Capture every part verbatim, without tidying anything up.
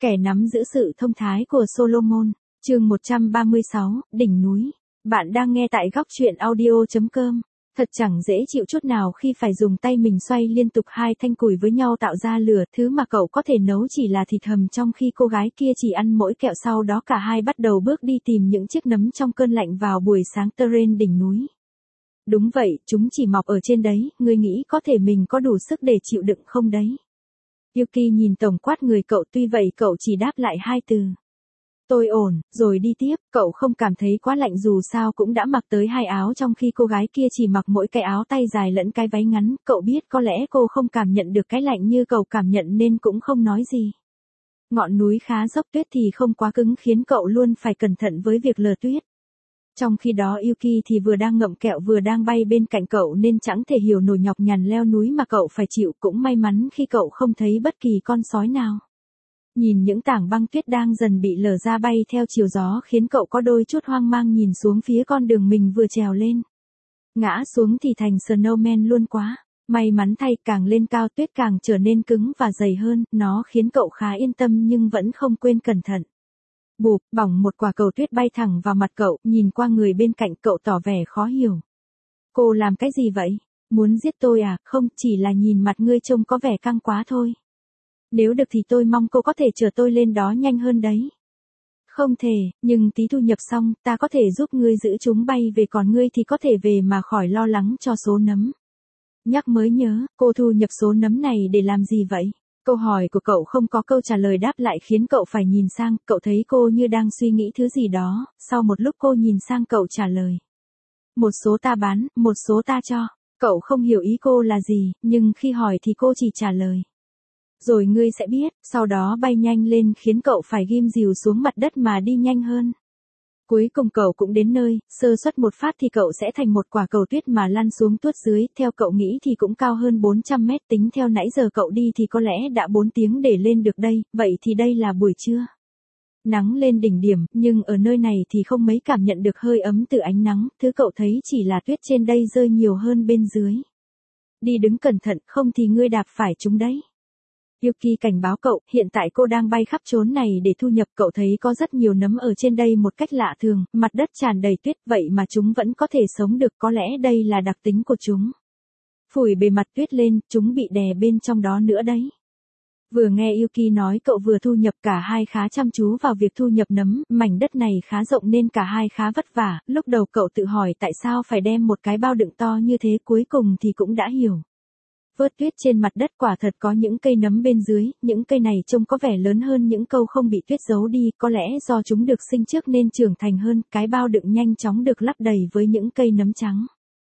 Kẻ nắm giữ sự thông thái của Solomon, chương một trăm ba mươi sáu, đỉnh núi. Bạn đang nghe tại góc truyện audio chấm com. Thật chẳng dễ chịu chút nào khi phải dùng tay mình xoay liên tục hai thanh củi với nhau tạo ra lửa, thứ mà cậu có thể nấu chỉ là thịt hầm trong khi cô gái kia chỉ ăn mỗi kẹo. Sau đó cả hai bắt đầu bước đi tìm những chiếc nấm trong cơn lạnh vào buổi sáng trên đỉnh núi. Đúng vậy, chúng chỉ mọc ở trên đấy, ngươi nghĩ có thể mình có đủ sức để chịu đựng không đấy? Yuki nhìn tổng quát người cậu, tuy vậy cậu chỉ đáp lại hai từ. Tôi ổn, rồi đi tiếp. Cậu không cảm thấy quá lạnh dù sao cũng đã mặc tới hai áo trong khi cô gái kia chỉ mặc mỗi cái áo tay dài lẫn cái váy ngắn. Cậu biết có lẽ cô không cảm nhận được cái lạnh như cậu cảm nhận nên cũng không nói gì. Ngọn núi khá dốc, tuyết thì không quá cứng khiến cậu luôn phải cẩn thận với việc lờ tuyết. Trong khi đó Yuki thì vừa đang ngậm kẹo vừa đang bay bên cạnh cậu nên chẳng thể hiểu nổi nhọc nhằn leo núi mà cậu phải chịu. Cũng may mắn khi cậu không thấy bất kỳ con sói nào. Nhìn những tảng băng tuyết đang dần bị lở ra bay theo chiều gió khiến cậu có đôi chút hoang mang nhìn xuống phía con đường mình vừa trèo lên. Ngã xuống thì thành snowman luôn quá. May mắn thay, càng lên cao tuyết càng trở nên cứng và dày hơn, nó khiến cậu khá yên tâm nhưng vẫn không quên cẩn thận. Bụp, bỏng, một quả cầu tuyết bay thẳng vào mặt cậu, nhìn qua người bên cạnh cậu tỏ vẻ khó hiểu. Cô làm cái gì vậy? Muốn giết tôi à? Không, chỉ là nhìn mặt ngươi trông có vẻ căng quá thôi. Nếu được thì tôi mong cô có thể chở tôi lên đó nhanh hơn đấy. Không thể, nhưng tí thu nhập xong, ta có thể giúp ngươi giữ chúng bay về, còn ngươi thì có thể về mà khỏi lo lắng cho số nấm. Nhắc mới nhớ, cô thu nhập số nấm này để làm gì vậy? Câu hỏi của cậu không có câu trả lời đáp lại khiến cậu phải nhìn sang, cậu thấy cô như đang suy nghĩ thứ gì đó, sau một lúc cô nhìn sang cậu trả lời. Một số ta bán, một số ta cho. Cậu không hiểu ý cô là gì, nhưng khi hỏi thì cô chỉ trả lời. Rồi ngươi sẽ biết, sau đó bay nhanh lên khiến cậu phải ghim dìu xuống mặt đất mà đi nhanh hơn. Cuối cùng cậu cũng đến nơi, sơ suất một phát thì cậu sẽ thành một quả cầu tuyết mà lăn xuống tuốt dưới, theo cậu nghĩ thì cũng cao hơn bốn trăm mét, tính theo nãy giờ cậu đi thì có lẽ đã bốn tiếng để lên được đây, vậy thì đây là buổi trưa. Nắng lên đỉnh điểm, nhưng ở nơi này thì không mấy cảm nhận được hơi ấm từ ánh nắng, thứ cậu thấy chỉ là tuyết trên đây rơi nhiều hơn bên dưới. Đi đứng cẩn thận, không thì ngươi đạp phải chúng đấy. Yuki cảnh báo cậu, hiện tại cô đang bay khắp chốn này để thu nhập, cậu thấy có rất nhiều nấm ở trên đây một cách lạ thường, mặt đất tràn đầy tuyết, vậy mà chúng vẫn có thể sống được, có lẽ đây là đặc tính của chúng. Phủi bề mặt tuyết lên, chúng bị đè bên trong đó nữa đấy. Vừa nghe Yuki nói cậu vừa thu nhập, cả hai khá chăm chú vào việc thu nhập nấm, mảnh đất này khá rộng nên cả hai khá vất vả, lúc đầu cậu tự hỏi tại sao phải đem một cái bao đựng to như thế, cuối cùng thì cũng đã hiểu. Vớt tuyết trên mặt đất, quả thật có những cây nấm bên dưới, những cây này trông có vẻ lớn hơn những câu không bị tuyết giấu đi, có lẽ do chúng được sinh trước nên trưởng thành hơn, cái bao đựng nhanh chóng được lấp đầy với những cây nấm trắng.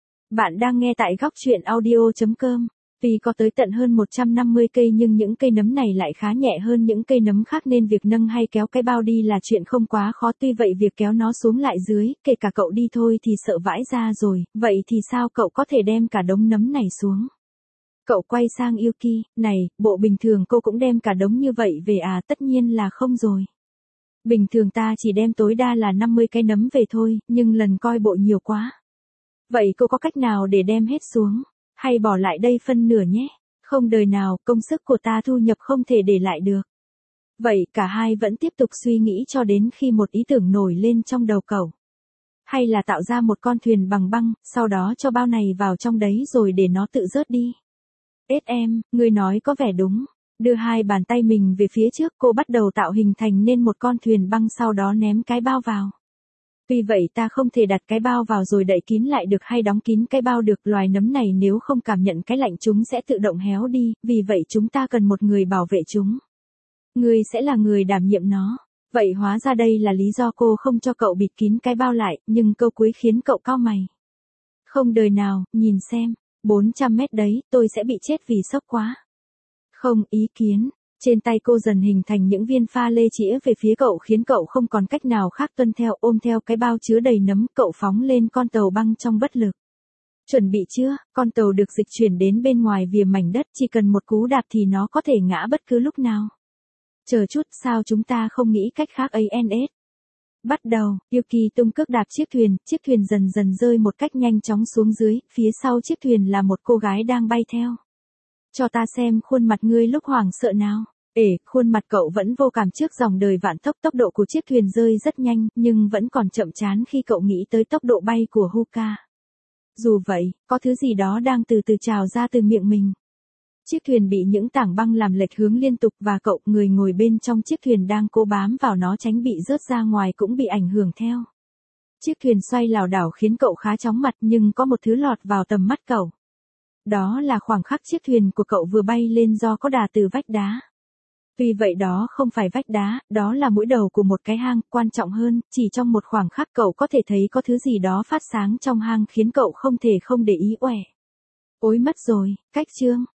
Bạn đang nghe tại góc truyện audio chấm com. Tuy có tới tận hơn một trăm năm mươi cây nhưng những cây nấm này lại khá nhẹ hơn những cây nấm khác nên việc nâng hay kéo cái bao đi là chuyện không quá khó, tuy vậy việc kéo nó xuống lại dưới, kể cả cậu đi thôi thì sợ vãi ra rồi, vậy thì sao cậu có thể đem cả đống nấm này xuống? Cậu quay sang Yuki, này, bộ bình thường cô cũng đem cả đống như vậy về à? Tất nhiên là không rồi. Bình thường ta chỉ đem tối đa là năm mươi cái nấm về thôi, nhưng lần coi bộ nhiều quá. Vậy cô có cách nào để đem hết xuống? Hay bỏ lại đây phân nửa nhé? Không đời nào, công sức của ta thu nhập không thể để lại được. Vậy cả hai vẫn tiếp tục suy nghĩ cho đến khi một ý tưởng nổi lên trong đầu cậu. Hay là tạo ra một con thuyền bằng băng, sau đó cho bao này vào trong đấy rồi để nó tự rớt đi. Ết em, ngươi nói có vẻ đúng. Đưa hai bàn tay mình về phía trước, cô bắt đầu tạo hình thành nên một con thuyền băng, sau đó ném cái bao vào. Tuy vậy ta không thể đặt cái bao vào rồi đậy kín lại được hay đóng kín cái bao được, loài nấm này nếu không cảm nhận cái lạnh chúng sẽ tự động héo đi, vì vậy chúng ta cần một người bảo vệ chúng. Ngươi sẽ là người đảm nhiệm nó. Vậy hóa ra đây là lý do cô không cho cậu bịt kín cái bao lại, nhưng câu cuối khiến cậu cau mày. Không đời nào, nhìn xem. bốn trăm mét đấy, tôi sẽ bị chết vì sốc quá. Không, ý kiến. Trên tay cô dần hình thành những viên pha lê chĩa về phía cậu khiến cậu không còn cách nào khác tuân theo, ôm theo cái bao chứa đầy nấm, cậu phóng lên con tàu băng trong bất lực. Chuẩn bị chưa? Con tàu được dịch chuyển đến bên ngoài vỉa mảnh đất, chỉ cần một cú đạp thì nó có thể ngã bất cứ lúc nào. Chờ chút, sao chúng ta không nghĩ cách khác a en ét? Bắt đầu, Yuki tung cước đạp chiếc thuyền, chiếc thuyền dần dần rơi một cách nhanh chóng xuống dưới, phía sau chiếc thuyền là một cô gái đang bay theo. Cho ta xem khuôn mặt ngươi lúc hoảng sợ nào. Ể, khuôn mặt cậu vẫn vô cảm trước dòng đời vạn tốc, tốc độ của chiếc thuyền rơi rất nhanh, nhưng vẫn còn chậm chán khi cậu nghĩ tới tốc độ bay của Huka. Dù vậy, có thứ gì đó đang từ từ trào ra từ miệng mình. Chiếc thuyền bị những tảng băng làm lệch hướng liên tục và cậu, người ngồi bên trong chiếc thuyền đang cố bám vào nó tránh bị rớt ra ngoài, cũng bị ảnh hưởng theo. Chiếc thuyền xoay lảo đảo khiến cậu khá chóng mặt, nhưng có một thứ lọt vào tầm mắt cậu. Đó là khoảng khắc chiếc thuyền của cậu vừa bay lên do có đà từ vách đá. Tuy vậy đó không phải vách đá, đó là mũi đầu của một cái hang. Quan trọng hơn, chỉ trong một khoảng khắc cậu có thể thấy có thứ gì đó phát sáng trong hang khiến cậu không thể không để ý. Uể, ối mất rồi, cách chương.